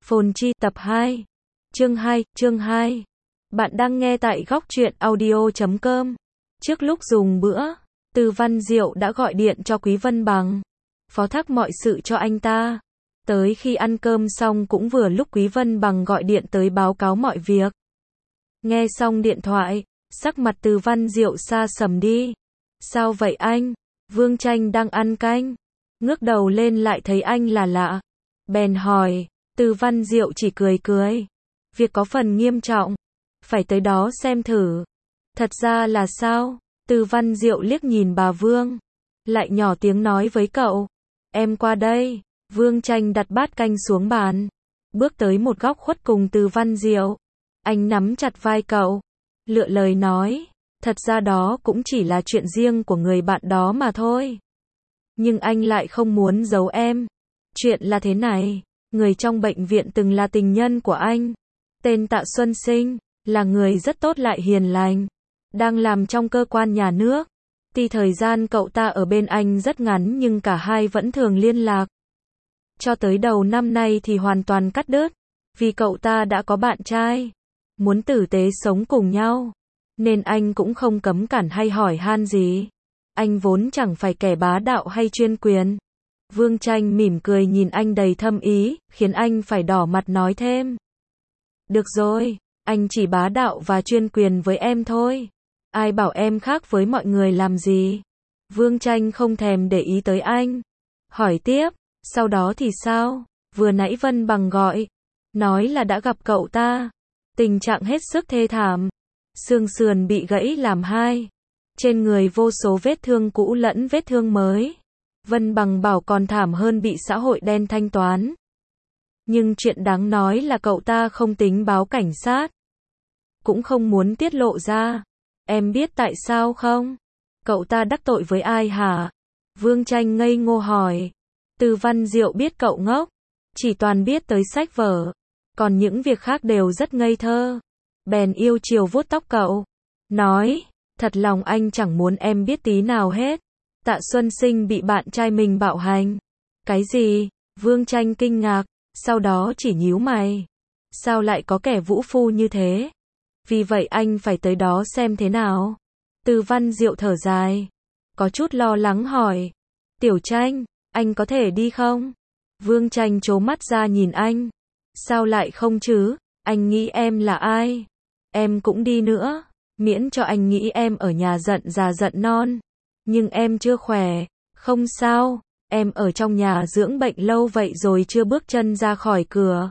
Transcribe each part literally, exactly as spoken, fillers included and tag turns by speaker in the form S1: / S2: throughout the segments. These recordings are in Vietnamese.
S1: Phồn Chi tập hai. Chương hai, chương hai. Bạn đang nghe tại góc truyện audio chấm com. Trước lúc dùng bữa, Từ Văn Diệu đã gọi điện cho Quý Vân Bằng, phó thác mọi sự cho anh ta. Tới khi ăn cơm xong cũng vừa lúc Quý Vân Bằng gọi điện tới báo cáo mọi việc. Nghe xong điện thoại, sắc mặt Từ Văn Diệu xa sầm đi. Sao vậy anh? Vương Tranh đang ăn canh. Ngước đầu lên lại thấy anh là lạ. Bèn hỏi. Từ Văn Diệu chỉ cười cười. Việc có phần nghiêm trọng. Phải tới đó xem thử. Thật ra là sao? Từ Văn Diệu liếc nhìn bà Vương. Lại nhỏ tiếng nói với cậu. Em qua đây. Vương Tranh đặt bát canh xuống bàn. Bước tới một góc khuất cùng Từ Văn Diệu. Anh nắm chặt vai cậu. Lựa lời nói. Thật ra đó cũng chỉ là chuyện riêng của người bạn đó mà thôi. Nhưng anh lại không muốn giấu em. Chuyện là thế này. Người trong bệnh viện từng là tình nhân của anh. Tên Tạ Xuân Sinh. Là người rất tốt lại hiền lành. Đang làm trong cơ quan nhà nước. Tuy thời gian cậu ta ở bên anh rất ngắn nhưng cả hai vẫn thường liên lạc. Cho tới đầu năm nay thì hoàn toàn cắt đứt. Vì cậu ta đã có bạn trai. Muốn tử tế sống cùng nhau. Nên anh cũng không cấm cản hay hỏi han gì. Anh vốn chẳng phải kẻ bá đạo hay chuyên quyền. Vương Tranh mỉm cười nhìn anh đầy thâm ý, khiến anh phải đỏ mặt nói thêm. Được rồi, anh chỉ bá đạo và chuyên quyền với em thôi. Ai bảo em khác với mọi người làm gì? Vương Tranh không thèm để ý tới anh. Hỏi tiếp, sau đó thì sao? Vừa nãy Vân Bằng gọi. Nói là đã gặp cậu ta. Tình trạng hết sức thê thảm. Xương sườn bị gãy làm hai. Trên người vô số vết thương cũ lẫn vết thương mới. Vân Bằng bảo còn thảm hơn bị xã hội đen thanh toán. Nhưng chuyện đáng nói là cậu ta không tính báo cảnh sát. Cũng không muốn tiết lộ ra. Em biết tại sao không? Cậu ta đắc tội với ai hả? Vương Tranh ngây ngô hỏi. Từ Văn Diệu biết cậu ngốc. Chỉ toàn biết tới sách vở. Còn những việc khác đều rất ngây thơ. Bèn yêu chiều vuốt tóc cậu. Nói, thật lòng anh chẳng muốn em biết tí nào hết. Tạ Xuân Sinh bị bạn trai mình bạo hành. Cái gì? Vương Tranh kinh ngạc, sau đó chỉ nhíu mày. Sao lại có kẻ vũ phu như thế? Vì vậy anh phải tới đó xem thế nào. Từ Văn Diệu thở dài. Có chút lo lắng hỏi. Tiểu Tranh, anh có thể đi không? Vương Tranh trố mắt ra nhìn anh. Sao lại không chứ? Anh nghĩ em là ai? Em cũng đi nữa. Miễn cho anh nghĩ em ở nhà giận già giận non. Nhưng em chưa khỏe. Không sao. Em ở trong nhà dưỡng bệnh lâu vậy rồi chưa bước chân ra khỏi cửa.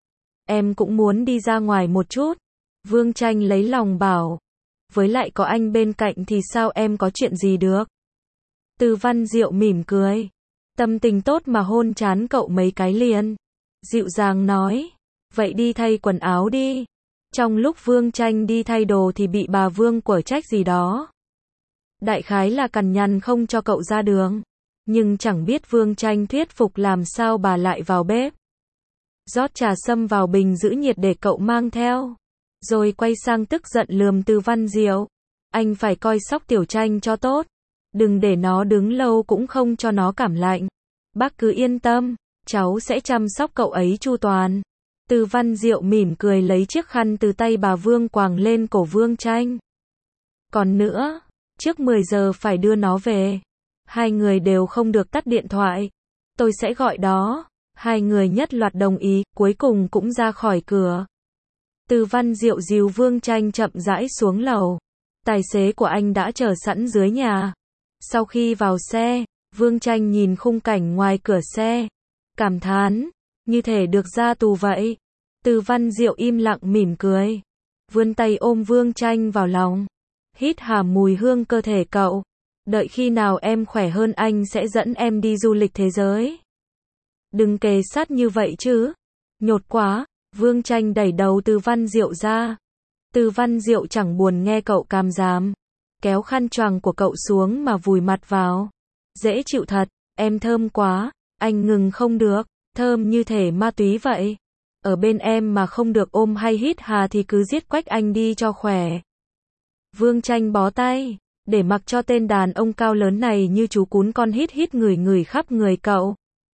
S1: Em cũng muốn đi ra ngoài một chút. Vương Tranh lấy lòng bảo. Với lại có anh bên cạnh thì sao em có chuyện gì được? Từ Văn Diệu mỉm cười. Tâm tình tốt mà hôn trán cậu mấy cái liền. Dịu dàng nói. Vậy đi thay quần áo đi. Trong lúc Vương Tranh đi thay đồ thì bị bà Vương quở trách gì đó. Đại khái là cằn nhằn không cho cậu ra đường. Nhưng chẳng biết Vương Tranh thuyết phục làm sao bà lại vào bếp. Rót trà sâm vào bình giữ nhiệt để cậu mang theo. Rồi quay sang tức giận lườm Từ Văn Diệu. Anh phải coi sóc Tiểu Tranh cho tốt. Đừng để nó đứng lâu cũng không cho nó cảm lạnh. Bác cứ yên tâm, cháu sẽ chăm sóc cậu ấy chu toàn. Từ Văn Diệu mỉm cười lấy chiếc khăn từ tay bà Vương quàng lên cổ Vương Tranh. Còn nữa, trước mười giờ phải đưa nó về. Hai người đều không được tắt điện thoại. Tôi sẽ gọi đó. Hai người nhất loạt đồng ý, cuối cùng cũng ra khỏi cửa. Từ Văn Diệu dìu Vương Tranh chậm rãi xuống lầu. Tài xế của anh đã chờ sẵn dưới nhà. Sau khi vào xe, Vương Tranh nhìn khung cảnh ngoài cửa xe. Cảm thán, như thể được ra tù vậy. Từ Văn Diệu im lặng mỉm cười. Vươn tay ôm Vương Tranh vào lòng. Hít hà mùi hương cơ thể cậu. Đợi khi nào em khỏe hơn anh sẽ dẫn em đi du lịch thế giới. Đừng kề sát như vậy chứ. Nhột quá. Vương Tranh đẩy đầu Từ Văn Diệu ra. Từ Văn Diệu chẳng buồn nghe cậu càm ràm. Kéo khăn choàng của cậu xuống mà vùi mặt vào. Dễ chịu thật, em thơm quá. Anh ngừng không được. Thơm như thể ma túy vậy. Ở bên em mà không được ôm hay hít hà thì cứ giết quách anh đi cho khỏe. Vương Tranh bó tay. Để mặc cho tên đàn ông cao lớn này như chú cún con hít hít ngửi ngửi khắp người cậu.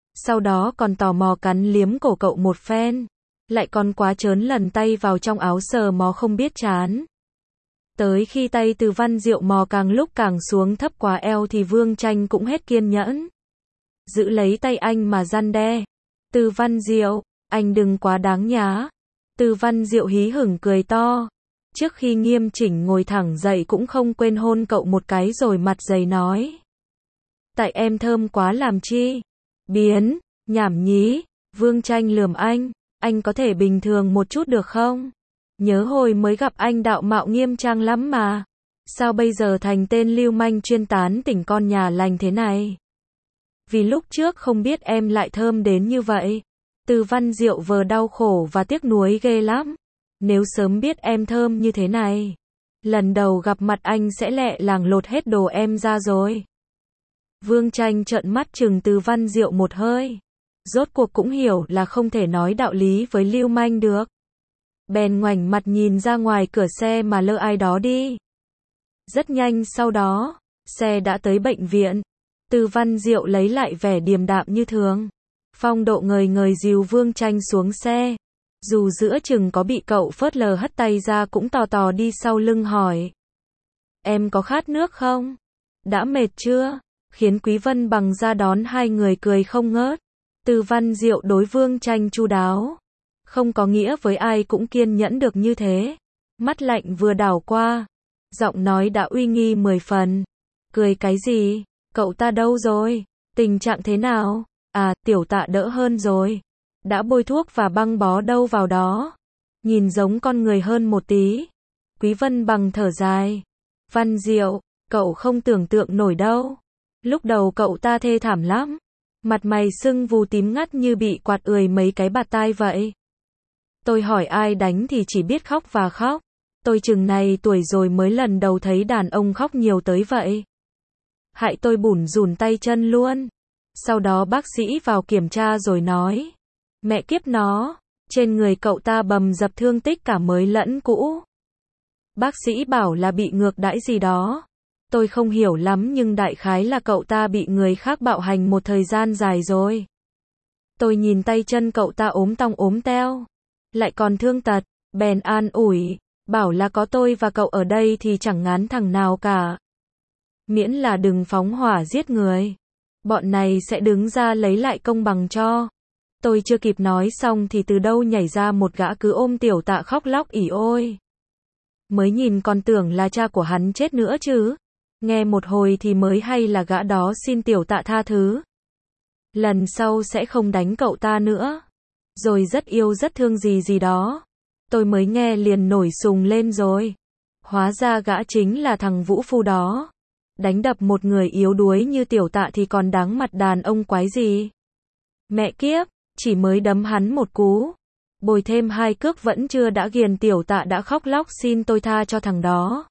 S1: Sau đó còn tò mò cắn liếm cổ cậu một phen. Lại còn quá trớn lần tay vào trong áo sờ mó không biết chán. Tới khi tay Từ Văn Diệu mò càng lúc càng xuống thấp quá eo thì Vương Tranh cũng hết kiên nhẫn. Giữ lấy tay anh mà răn đe. Từ Văn Diệu, anh đừng quá đáng nhá. Từ Văn Diệu hí hửng cười to. Trước khi nghiêm chỉnh ngồi thẳng dậy cũng không quên hôn cậu một cái rồi mặt dày nói. Tại em thơm quá làm chi? Biến, nhảm nhí. Vương Tranh lườm anh. Anh có thể bình thường một chút được không? Nhớ hồi mới gặp anh đạo mạo nghiêm trang lắm mà. Sao bây giờ thành tên lưu manh chuyên tán tỉnh con nhà lành thế này? Vì lúc trước không biết em lại thơm đến như vậy. Từ Văn Diệu vờ đau khổ và tiếc nuối ghê lắm. Nếu sớm biết em thơm như thế này, lần đầu gặp mặt anh sẽ lẹ làng lột hết đồ em ra rồi. Vương Tranh trợn mắt trừng Từ Văn Diệu một hơi. Rốt cuộc cũng hiểu là không thể nói đạo lý với lưu manh được. Bèn ngoảnh mặt nhìn ra ngoài cửa xe mà lơ ai đó đi. Rất nhanh sau đó, xe đã tới bệnh viện. Từ Văn Diệu lấy lại vẻ điềm đạm như thường. Phong độ ngời ngời dìu Vương Tranh xuống xe. Dù giữa chừng có bị cậu phớt lờ hất tay ra cũng tò tò đi sau lưng hỏi. Em có khát nước không? Đã mệt chưa? Khiến Quý Vân Bằng ra đón hai người cười không ngớt. Từ Văn Diệu đối Vương Tranh chu đáo. Không có nghĩa với ai cũng kiên nhẫn được như thế. Mắt lạnh vừa đảo qua. Giọng nói đã uy nghi mười phần. Cười cái gì? Cậu ta đâu rồi? Tình trạng thế nào? À, tiểu Tạ đỡ hơn rồi. Đã bôi thuốc và băng bó đâu vào đó. Nhìn giống con người hơn một tí. Quý Vân Bằng thở dài. Văn Diệu, cậu không tưởng tượng nổi đâu. Lúc đầu cậu ta thê thảm lắm. Mặt mày sưng vù tím ngắt như bị quạt ười mấy cái bạt tai vậy. Tôi hỏi ai đánh thì chỉ biết khóc và khóc. Tôi chừng này tuổi rồi mới lần đầu thấy đàn ông khóc nhiều tới vậy. Hại tôi bủn rủn tay chân luôn. Sau đó bác sĩ vào kiểm tra rồi nói. Mẹ kiếp nó, trên người cậu ta bầm dập thương tích cả mới lẫn cũ. Bác sĩ bảo là bị ngược đãi gì đó. Tôi không hiểu lắm nhưng đại khái là cậu ta bị người khác bạo hành một thời gian dài rồi. Tôi nhìn tay chân cậu ta ốm tong ốm teo. Lại còn thương tật, bèn an ủi. Bảo là có tôi và cậu ở đây thì chẳng ngán thằng nào cả. Miễn là đừng phóng hỏa giết người. Bọn này sẽ đứng ra lấy lại công bằng cho. Tôi chưa kịp nói xong thì từ đâu nhảy ra một gã cứ ôm tiểu Tạ khóc lóc ỉ ôi. Mới nhìn còn tưởng là cha của hắn chết nữa chứ. Nghe một hồi thì mới hay là gã đó xin tiểu Tạ tha thứ. Lần sau sẽ không đánh cậu ta nữa. Rồi rất yêu rất thương gì gì đó. Tôi mới nghe liền nổi sùng lên rồi. Hóa ra gã chính là thằng vũ phu đó. Đánh đập một người yếu đuối như tiểu Tạ thì còn đáng mặt đàn ông quái gì. Mẹ kiếp, chỉ mới đấm hắn một cú. Bồi thêm hai cước vẫn chưa đã ghiền tiểu Tạ đã khóc lóc xin tôi tha cho thằng đó.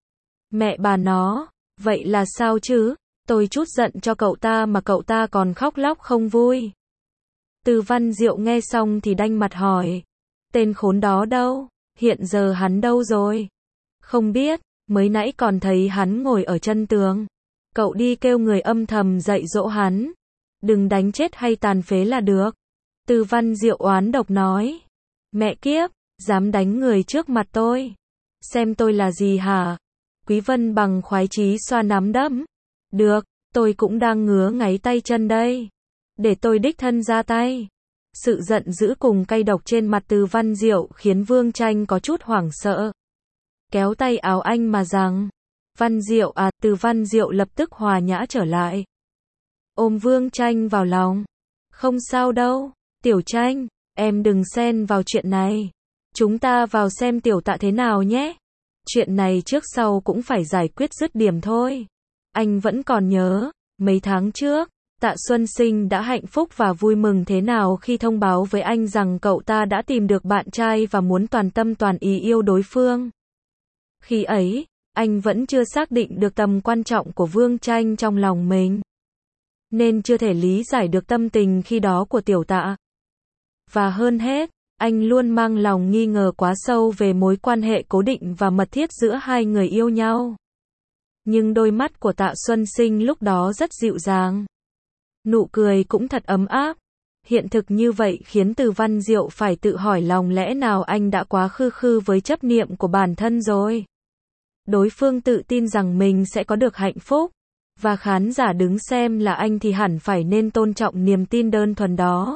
S1: Mẹ bà nó, vậy là sao chứ? Tôi chút giận cho cậu ta mà cậu ta còn khóc lóc không vui. Từ Văn Diệu nghe xong thì đanh mặt hỏi. Tên khốn đó đâu? Hiện giờ hắn đâu rồi? Không biết, mới nãy còn thấy hắn ngồi ở chân tường. Cậu đi kêu người âm thầm dạy dỗ hắn. Đừng đánh chết hay tàn phế là được. Từ Văn Diệu oán độc nói. Mẹ kiếp, dám đánh người trước mặt tôi. Xem tôi là gì hả? Quý Vân Bằng khoái chí xoa nắm đấm. Được, tôi cũng đang ngứa ngáy tay chân đây. Để tôi đích thân ra tay. Sự giận dữ cùng cay độc trên mặt Từ Văn Diệu khiến Vương Tranh có chút hoảng sợ. Kéo tay áo anh mà rằng. Văn Diệu à, Từ Văn Diệu lập tức hòa nhã trở lại. Ôm Vương Tranh vào lòng. Không sao đâu, Tiểu Tranh, em đừng xen vào chuyện này. Chúng ta vào xem tiểu Tạ thế nào nhé. Chuyện này trước sau cũng phải giải quyết dứt điểm thôi. Anh vẫn còn nhớ, mấy tháng trước, Tạ Xuân Sinh đã hạnh phúc và vui mừng thế nào khi thông báo với anh rằng cậu ta đã tìm được bạn trai và muốn toàn tâm toàn ý yêu đối phương. Khi ấy, anh vẫn chưa xác định được tầm quan trọng của Vương Tranh trong lòng mình. Nên chưa thể lý giải được tâm tình khi đó của tiểu Tạ. Và hơn hết, anh luôn mang lòng nghi ngờ quá sâu về mối quan hệ cố định và mật thiết giữa hai người yêu nhau. Nhưng đôi mắt của Tạ Xuân Sinh lúc đó rất dịu dàng. Nụ cười cũng thật ấm áp. Hiện thực như vậy khiến Từ Văn Diệu phải tự hỏi lòng lẽ nào anh đã quá khư khư với chấp niệm của bản thân rồi. Đối phương tự tin rằng mình sẽ có được hạnh phúc, và khán giả đứng xem là anh thì hẳn phải nên tôn trọng niềm tin đơn thuần đó.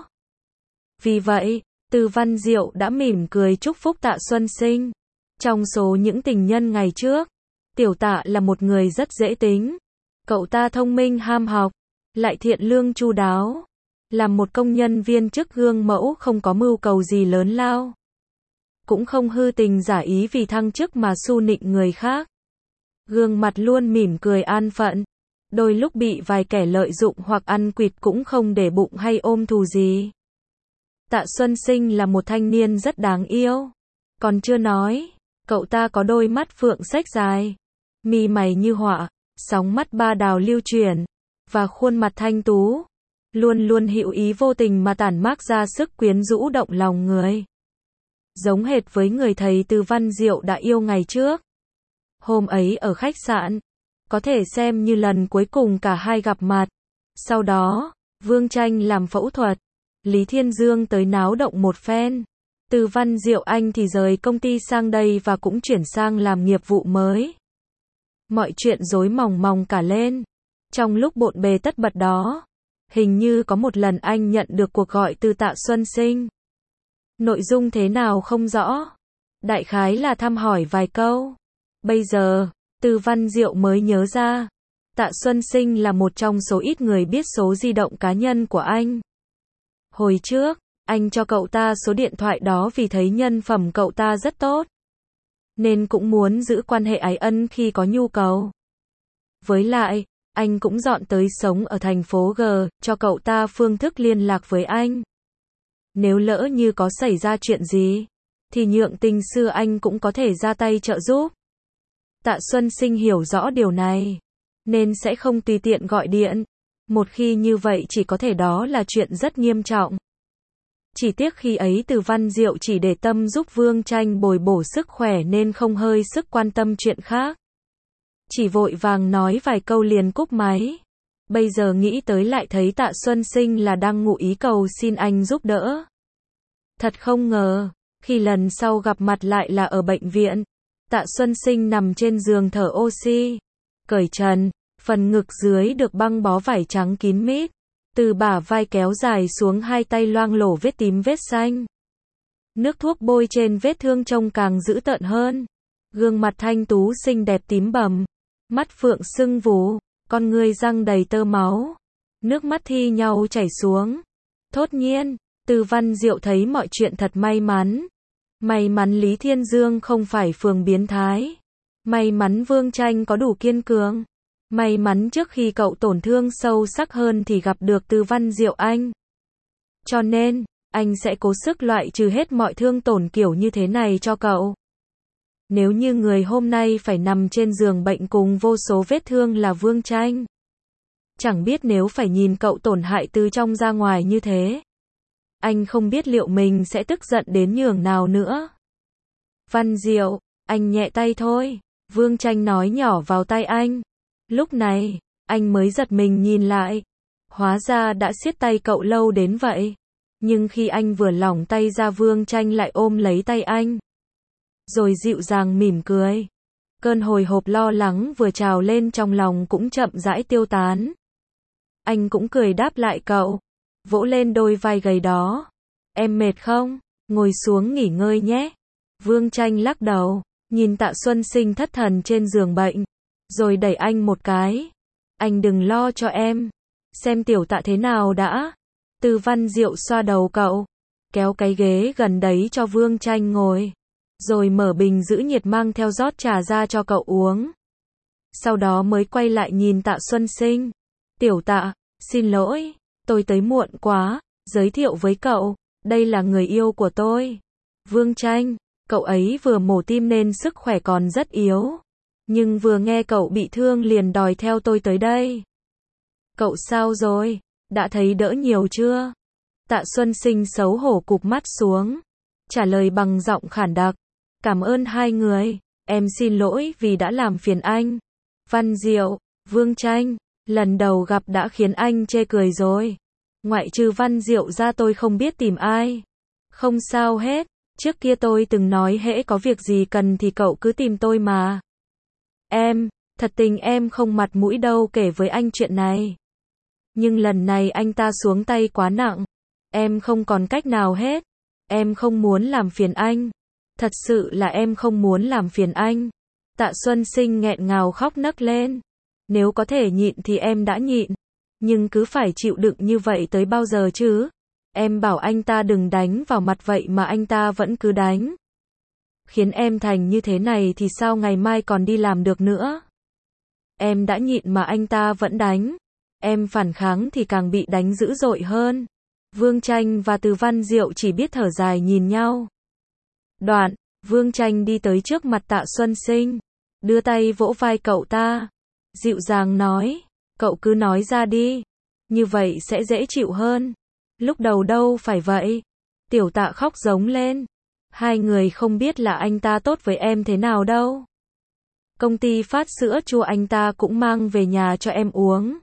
S1: Vì vậy, Từ Văn Diệu đã mỉm cười chúc phúc Tạ Xuân Sinh. Trong số những tình nhân ngày trước, Tiểu Tạ là một người rất dễ tính. Cậu ta thông minh ham học, lại thiện lương chu đáo. Là một công nhân viên chức gương mẫu không có mưu cầu gì lớn lao. Cũng không hư tình giả ý vì thăng chức mà su nịnh người khác. Gương mặt luôn mỉm cười an phận. Đôi lúc bị vài kẻ lợi dụng hoặc ăn quỵt cũng không để bụng hay ôm thù gì. Tạ Xuân Sinh là một thanh niên rất đáng yêu. Còn chưa nói, cậu ta có đôi mắt phượng xếch dài, mi mày như họa, sóng mắt ba đào lưu chuyển, và khuôn mặt thanh tú, luôn luôn hữu ý vô tình mà tản mát ra sức quyến rũ động lòng người. Giống hệt với người thầy Từ Văn Diệu đã yêu ngày trước. Hôm ấy ở khách sạn, có thể xem như lần cuối cùng cả hai gặp mặt. Sau đó, Vương Tranh làm phẫu thuật, Lý Thiên Dương tới náo động một phen. Từ Văn Diệu anh thì rời công ty sang đây và cũng chuyển sang làm nghiệp vụ mới. Mọi chuyện rối mòng mòng cả lên. Trong lúc bộn bề tất bật đó, hình như có một lần anh nhận được cuộc gọi từ Tạ Xuân Sinh. Nội dung thế nào không rõ. Đại khái là thăm hỏi vài câu. Bây giờ, Từ Văn Diệu mới nhớ ra, Tạ Xuân Sinh là một trong số ít người biết số di động cá nhân của anh. Hồi trước, anh cho cậu ta số điện thoại đó vì thấy nhân phẩm cậu ta rất tốt, nên cũng muốn giữ quan hệ ái ân khi có nhu cầu. Với lại, anh cũng dọn tới sống ở thành phố G, cho cậu ta phương thức liên lạc với anh. Nếu lỡ như có xảy ra chuyện gì, thì nhượng tình xưa anh cũng có thể ra tay trợ giúp. Tạ Xuân Sinh hiểu rõ điều này, nên sẽ không tùy tiện gọi điện. Một khi như vậy chỉ có thể đó là chuyện rất nghiêm trọng. Chỉ tiếc khi ấy Từ Văn Diệu chỉ để tâm giúp Vương Tranh bồi bổ sức khỏe nên không hơi sức quan tâm chuyện khác. Chỉ vội vàng nói vài câu liền cúp máy. Bây giờ nghĩ tới lại thấy Tạ Xuân Sinh là đang ngụ ý cầu xin anh giúp đỡ. Thật không ngờ, khi lần sau gặp mặt lại là ở bệnh viện. Tạ Xuân Sinh nằm trên giường thở oxy, cởi trần, phần ngực dưới được băng bó vải trắng kín mít, từ bả vai kéo dài xuống hai tay loang lổ vết tím vết xanh. Nước thuốc bôi trên vết thương trông càng dữ tợn hơn. Gương mặt thanh tú xinh đẹp tím bầm, mắt phượng sưng vù, con ngươi răng đầy tơ máu, nước mắt thi nhau chảy xuống. Thốt nhiên, Từ Văn Diệu thấy mọi chuyện thật may mắn. May mắn Lý Thiên Dương không phải phường biến thái. May mắn Vương Tranh có đủ kiên cường. May mắn trước khi cậu tổn thương sâu sắc hơn thì gặp được Từ Văn Diệu anh. Cho nên, anh sẽ cố sức loại trừ hết mọi thương tổn kiểu như thế này cho cậu. Nếu như người hôm nay phải nằm trên giường bệnh cùng vô số vết thương là Vương Tranh, chẳng biết nếu phải nhìn cậu tổn hại từ trong ra ngoài như thế, anh không biết liệu mình sẽ tức giận đến nhường nào nữa. Văn Diệu, anh nhẹ tay thôi, Vương Tranh nói nhỏ vào tai anh. Lúc này, anh mới giật mình nhìn lại. Hóa ra đã siết tay cậu lâu đến vậy. Nhưng khi anh vừa lỏng tay ra Vương Tranh lại ôm lấy tay anh. Rồi dịu dàng mỉm cười. Cơn hồi hộp lo lắng vừa trào lên trong lòng cũng chậm rãi tiêu tán. Anh cũng cười đáp lại cậu, vỗ lên đôi vai gầy đó. Em mệt không? Ngồi xuống nghỉ ngơi nhé. Vương Tranh lắc đầu, nhìn Tạ Xuân Sinh thất thần trên giường bệnh, rồi đẩy anh một cái. Anh đừng lo cho em. Xem Tiểu Tạ thế nào đã. Từ Văn Diệu xoa đầu cậu, kéo cái ghế gần đấy cho Vương Tranh ngồi, rồi mở bình giữ nhiệt mang theo rót trà ra cho cậu uống. Sau đó mới quay lại nhìn Tạ Xuân Sinh. Tiểu Tạ, xin lỗi, tôi tới muộn quá. Giới thiệu với cậu, đây là người yêu của tôi, Vương Tranh. Cậu ấy vừa mổ tim nên sức khỏe còn rất yếu, nhưng vừa nghe cậu bị thương liền đòi theo tôi tới đây. Cậu sao rồi? Đã thấy đỡ nhiều chưa? Tạ Xuân Sinh xấu hổ cụp mắt xuống, trả lời bằng giọng khản đặc. Cảm ơn hai người, em xin lỗi vì đã làm phiền anh. Văn Diệu, Vương Tranh, Lần đầu gặp đã khiến anh chê cười rồi. Ngoại trừ Văn Diệu ra tôi không biết tìm ai. Không sao hết, trước kia tôi từng nói hễ có việc gì cần thì cậu cứ tìm tôi mà. Em, thật tình em không mặt mũi đâu kể với anh chuyện này. Nhưng lần này anh ta xuống tay quá nặng. Em không còn cách nào hết. Em không muốn làm phiền anh. Thật sự là em không muốn làm phiền anh. Tạ Xuân Sinh nghẹn ngào khóc nấc lên. Nếu có thể nhịn thì em đã nhịn. Nhưng cứ phải chịu đựng như vậy tới bao giờ chứ? Em bảo anh ta đừng đánh vào mặt vậy mà anh ta vẫn cứ đánh. Khiến em thành như thế này thì sao ngày mai còn đi làm được nữa? Em đã nhịn mà anh ta vẫn đánh. Em phản kháng thì càng bị đánh dữ dội hơn. Vương Tranh và Từ Văn Diệu chỉ biết thở dài nhìn nhau. Đoạn, Vương Tranh đi tới trước mặt Tạ Xuân Sinh, đưa tay vỗ vai cậu ta, dịu dàng nói, cậu cứ nói ra đi, như vậy sẽ dễ chịu hơn. Lúc đầu đâu phải vậy. Tiểu Tạ khóc giống lên. Hai người không biết là anh ta tốt với em thế nào đâu. Công ty phát sữa chua anh ta cũng mang về nhà cho em uống.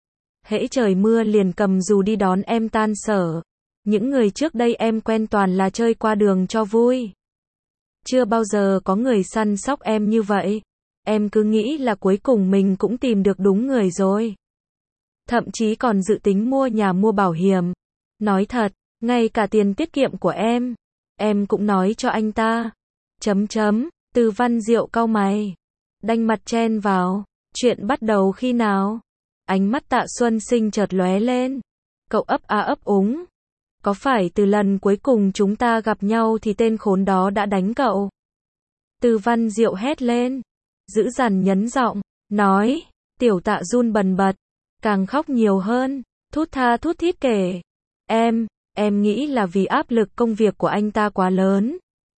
S1: Hễ trời mưa liền cầm dù đi đón em tan sở. Những người trước đây em quen toàn là chơi qua đường cho vui. Chưa bao giờ có người săn sóc em như vậy. Em cứ nghĩ là cuối cùng mình cũng tìm được đúng người rồi. Thậm chí còn dự tính mua nhà mua bảo hiểm. Nói thật, ngay cả tiền tiết kiệm của em, em cũng nói cho anh ta. Chấm chấm, Từ Văn Diệu cau mày, đanh mặt chen vào, chuyện bắt đầu khi nào? Ánh mắt Tạ Xuân Sinh chợt lóe lên. Cậu ấp a ấp úng. Có phải từ lần cuối cùng chúng ta gặp nhau thì tên khốn đó đã đánh cậu? Từ Văn Diệu hét lên, dữ dằn nhấn giọng, nói, Tiểu Tạ run bần bật, càng khóc nhiều hơn, thút tha thút thít kể. Em, em nghĩ là vì áp lực công việc của anh ta quá lớn.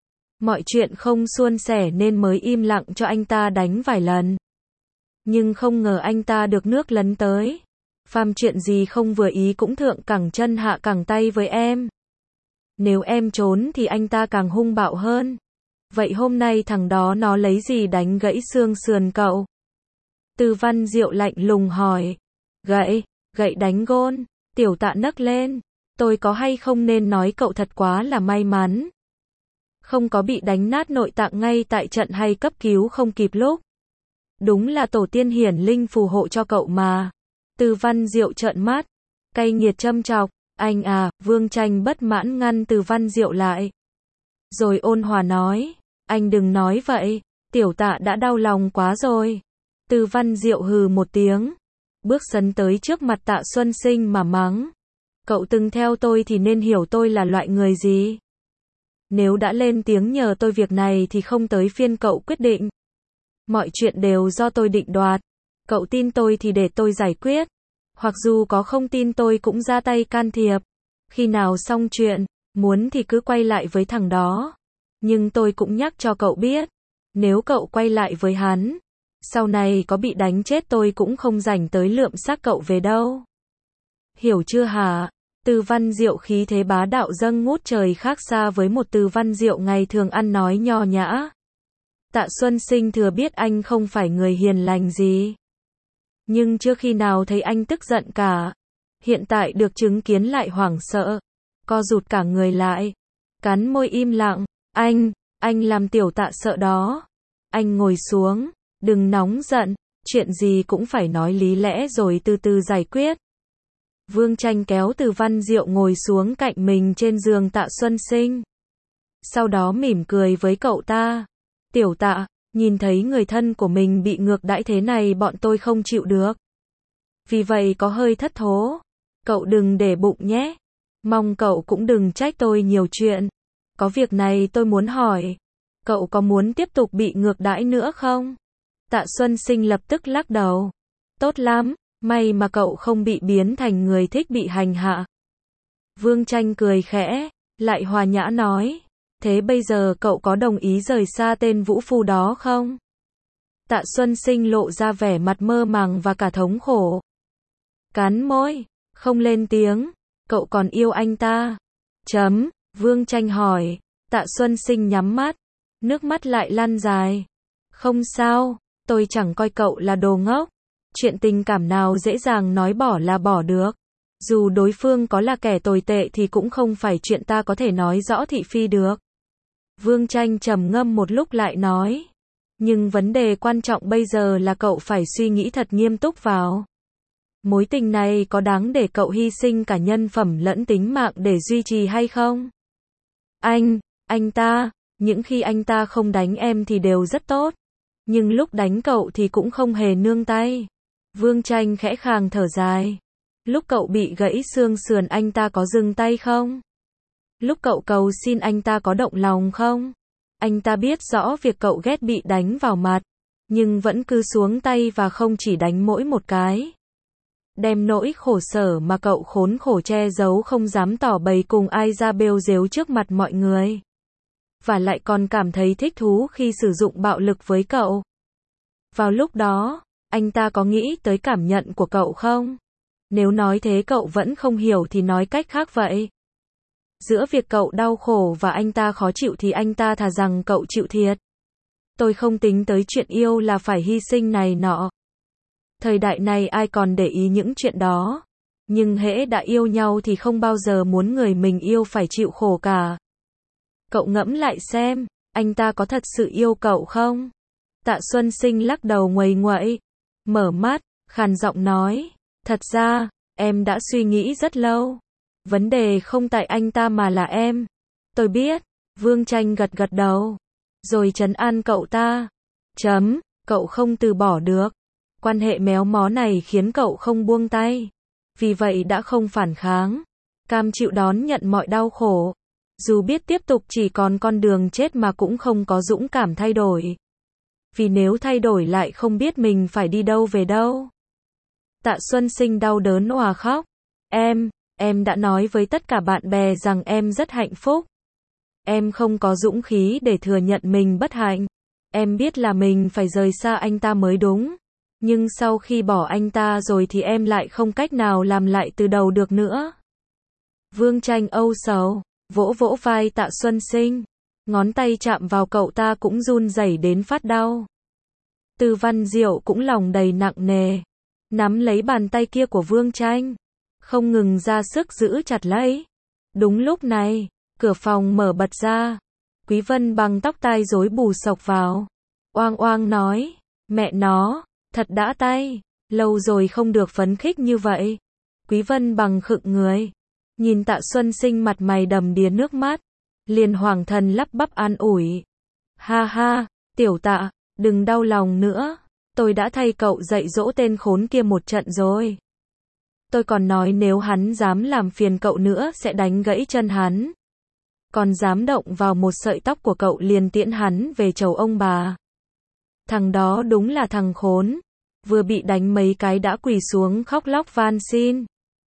S1: Mọi chuyện không suôn sẻ nên mới im lặng cho anh ta đánh vài lần. Nhưng không ngờ anh ta được nước lấn tới. Phàm chuyện gì không vừa ý cũng thượng cẳng chân hạ cẳng tay với em. Nếu em trốn thì anh ta càng hung bạo hơn. Vậy hôm nay thằng đó nó lấy gì đánh gãy xương sườn cậu? Từ Văn Diệu lạnh lùng hỏi. Gậy, gậy đánh gôn. Tiểu Tạ nấc lên. Tôi có hay không nên nói cậu thật quá là may mắn. Không có bị đánh nát nội tạng ngay tại trận hay cấp cứu không kịp lúc. Đúng là tổ tiên hiển linh phù hộ cho cậu mà. Từ Văn Diệu trợn mắt, cay nghiệt châm chọc, anh à, Vương Tranh bất mãn ngăn Từ Văn Diệu lại. Rồi ôn hòa nói, anh đừng nói vậy, Tiểu Tạ đã đau lòng quá rồi. Từ Văn Diệu hừ một tiếng, bước sấn tới trước mặt Tạ Xuân Sinh mà mắng. Cậu từng theo tôi thì nên hiểu tôi là loại người gì. Nếu đã lên tiếng nhờ tôi việc này thì không tới phiên cậu quyết định. Mọi chuyện đều do tôi định đoạt. Cậu tin tôi thì để tôi giải quyết. Hoặc dù có không tin tôi cũng ra tay can thiệp. Khi nào xong chuyện, muốn thì cứ quay lại với thằng đó. Nhưng tôi cũng nhắc cho cậu biết. Nếu cậu quay lại với hắn, sau này có bị đánh chết tôi cũng không rảnh tới lượm xác cậu về đâu. Hiểu chưa hả? Từ Văn Diệu khí thế bá đạo dâng ngút trời khác xa với một Từ Văn Diệu ngày thường ăn nói nho nhã. Tạ Xuân Sinh thừa biết anh không phải người hiền lành gì. Nhưng chưa khi nào thấy anh tức giận cả. Hiện tại được chứng kiến lại hoảng sợ. Co rụt cả người lại. Cắn môi im lặng. Anh, anh làm Tiểu Tạ sợ đó. Anh ngồi xuống. Đừng nóng giận. Chuyện gì cũng phải nói lý lẽ rồi từ từ giải quyết. Vương Tranh kéo Từ Văn Diệu ngồi xuống cạnh mình trên giường Tạ Xuân Sinh. Sau đó mỉm cười với cậu ta. Tiểu Tạ, nhìn thấy người thân của mình bị ngược đãi thế này bọn tôi không chịu được. Vì vậy có hơi thất thố. Cậu đừng để bụng nhé. Mong cậu cũng đừng trách tôi nhiều chuyện. Có việc này tôi muốn hỏi. Cậu có muốn tiếp tục bị ngược đãi nữa không? Tạ Xuân Sinh lập tức lắc đầu. Tốt lắm, may mà cậu không bị biến thành người thích bị hành hạ. Vương Tranh cười khẽ, lại hòa nhã nói. Thế bây giờ cậu có đồng ý rời xa tên vũ phu đó không? Tạ Xuân Sinh lộ ra vẻ mặt mơ màng và cả thống khổ. Cắn môi, không lên tiếng. Cậu còn yêu anh ta? Chấm, Vương Tranh hỏi. Tạ Xuân Sinh nhắm mắt, nước mắt lại lăn dài. Không sao, tôi chẳng coi cậu là đồ ngốc. Chuyện tình cảm nào dễ dàng nói bỏ là bỏ được. Dù đối phương có là kẻ tồi tệ thì cũng không phải chuyện ta có thể nói rõ thị phi được. Vương Tranh trầm ngâm một lúc lại nói. Nhưng vấn đề quan trọng bây giờ là cậu phải suy nghĩ thật nghiêm túc vào. Mối tình này có đáng để cậu hy sinh cả nhân phẩm lẫn tính mạng để duy trì hay không? Anh, anh ta, những khi anh ta không đánh em thì đều rất tốt. Nhưng lúc đánh cậu thì cũng không hề nương tay. Vương Tranh khẽ khàng thở dài. Lúc cậu bị gãy xương sườn anh ta có dừng tay không? Lúc cậu cầu xin anh ta có động lòng không? Anh ta biết rõ việc cậu ghét bị đánh vào mặt, nhưng vẫn cứ xuống tay và không chỉ đánh mỗi một cái. Đem nỗi khổ sở mà cậu khốn khổ che giấu không dám tỏ bày cùng ai ra bêu rếu trước mặt mọi người. Và lại còn cảm thấy thích thú khi sử dụng bạo lực với cậu. Vào lúc đó, anh ta có nghĩ tới cảm nhận của cậu không? Nếu nói thế cậu vẫn không hiểu thì nói cách khác vậy. Giữa việc cậu đau khổ và anh ta khó chịu thì anh ta thà rằng cậu chịu thiệt. Tôi không tính tới chuyện yêu là phải hy sinh này nọ. Thời đại này ai còn để ý những chuyện đó. Nhưng hễ đã yêu nhau thì không bao giờ muốn người mình yêu phải chịu khổ cả. Cậu ngẫm lại xem, anh ta có thật sự yêu cậu không? Tạ Xuân Sinh lắc đầu nguầy nguậy, mở mắt, khàn giọng nói, thật ra, em đã suy nghĩ rất lâu. Vấn đề không tại anh ta mà là em. Tôi biết, Vương Tranh gật gật đầu, rồi trấn an cậu ta. Chấm, cậu không từ bỏ được. Quan hệ méo mó này khiến cậu không buông tay. Vì vậy đã không phản kháng, cam chịu đón nhận mọi đau khổ. Dù biết tiếp tục chỉ còn con đường chết mà cũng không có dũng cảm thay đổi. Vì nếu thay đổi lại không biết mình phải đi đâu về đâu. Tạ Xuân Sinh đau đớn òa khóc. Em, em đã nói với tất cả bạn bè rằng em rất hạnh phúc. Em không có dũng khí để thừa nhận mình bất hạnh. Em biết là mình phải rời xa anh ta mới đúng. Nhưng sau khi bỏ anh ta rồi thì em lại không cách nào làm lại từ đầu được nữa. Vương Tranh âu sầu, vỗ vỗ vai Tạ Xuân Sinh. Ngón tay chạm vào cậu ta cũng run rẩy đến phát đau. Từ Văn Diệu cũng lòng đầy nặng nề. Nắm lấy bàn tay kia của Vương Tranh. Không ngừng ra sức giữ chặt lấy. Đúng lúc này, cửa phòng mở bật ra. Quý Vân Bằng tóc tai rối bù xộc vào. Oang oang nói, mẹ nó, thật đã tay, lâu rồi không được phấn khích như vậy. Quý Vân Bằng khựng người. Nhìn Tạ Xuân Sinh mặt mày đầm đìa nước mắt. Liền hoàng thần lắp bắp an ủi. Ha ha, tiểu Tạ, đừng đau lòng nữa. Tôi đã thay cậu dạy dỗ tên khốn kia một trận rồi. Tôi còn nói nếu hắn dám làm phiền cậu nữa sẽ đánh gãy chân hắn. Còn dám động vào một sợi tóc của cậu liền tiễn hắn về chầu ông bà. Thằng đó đúng là thằng khốn. Vừa bị đánh mấy cái đã quỳ xuống khóc lóc van xin.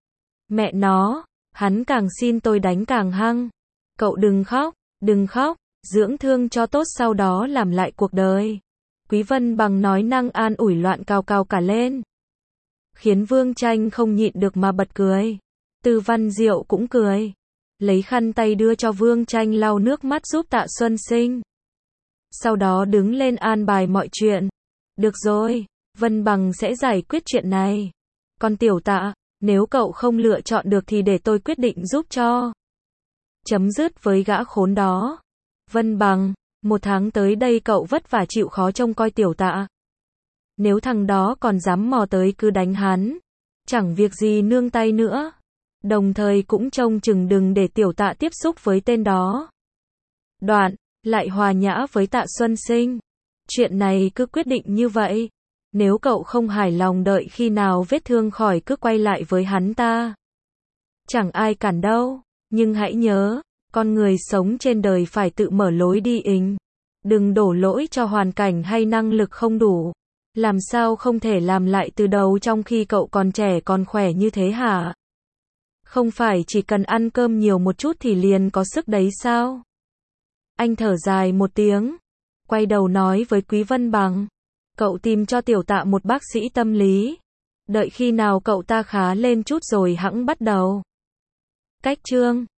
S1: Mẹ nó, hắn càng xin tôi đánh càng hăng. Cậu đừng khóc, đừng khóc, dưỡng thương cho tốt sau đó làm lại cuộc đời. Quý Vân Bằng nói năng an ủi loạn cao cao cả lên. Khiến Vương Tranh không nhịn được mà bật cười. Từ Văn Diệu cũng cười. Lấy khăn tay đưa cho Vương Tranh lau nước mắt giúp Tạ Xuân Sinh. Sau đó đứng lên an bài mọi chuyện. Được rồi, Vân Bằng sẽ giải quyết chuyện này. Còn tiểu Tạ, nếu cậu không lựa chọn được thì để tôi quyết định giúp cho. Chấm dứt với gã khốn đó. Vân Bằng, một tháng tới đây cậu vất vả chịu khó trông coi tiểu Tạ. Nếu thằng đó còn dám mò tới cứ đánh hắn. Chẳng việc gì nương tay nữa. Đồng thời cũng trông chừng đừng để tiểu Tạ tiếp xúc với tên đó. Đoạn, lại hòa nhã với Tạ Xuân Sinh. Chuyện này cứ quyết định như vậy. Nếu cậu không hài lòng đợi khi nào vết thương khỏi cứ quay lại với hắn ta. Chẳng ai cản đâu. Nhưng hãy nhớ, con người sống trên đời phải tự mở lối đi ình. Đừng đổ lỗi cho hoàn cảnh hay năng lực không đủ. Làm sao không thể làm lại từ đầu trong khi cậu còn trẻ còn khỏe như thế hả? Không phải chỉ cần ăn cơm nhiều một chút thì liền có sức đấy sao? Anh thở dài một tiếng. Quay đầu nói với Quý Vân Bằng. Cậu tìm cho tiểu Tạ một bác sĩ tâm lý. Đợi khi nào cậu ta khá lên chút rồi hẵng bắt đầu. Cách chương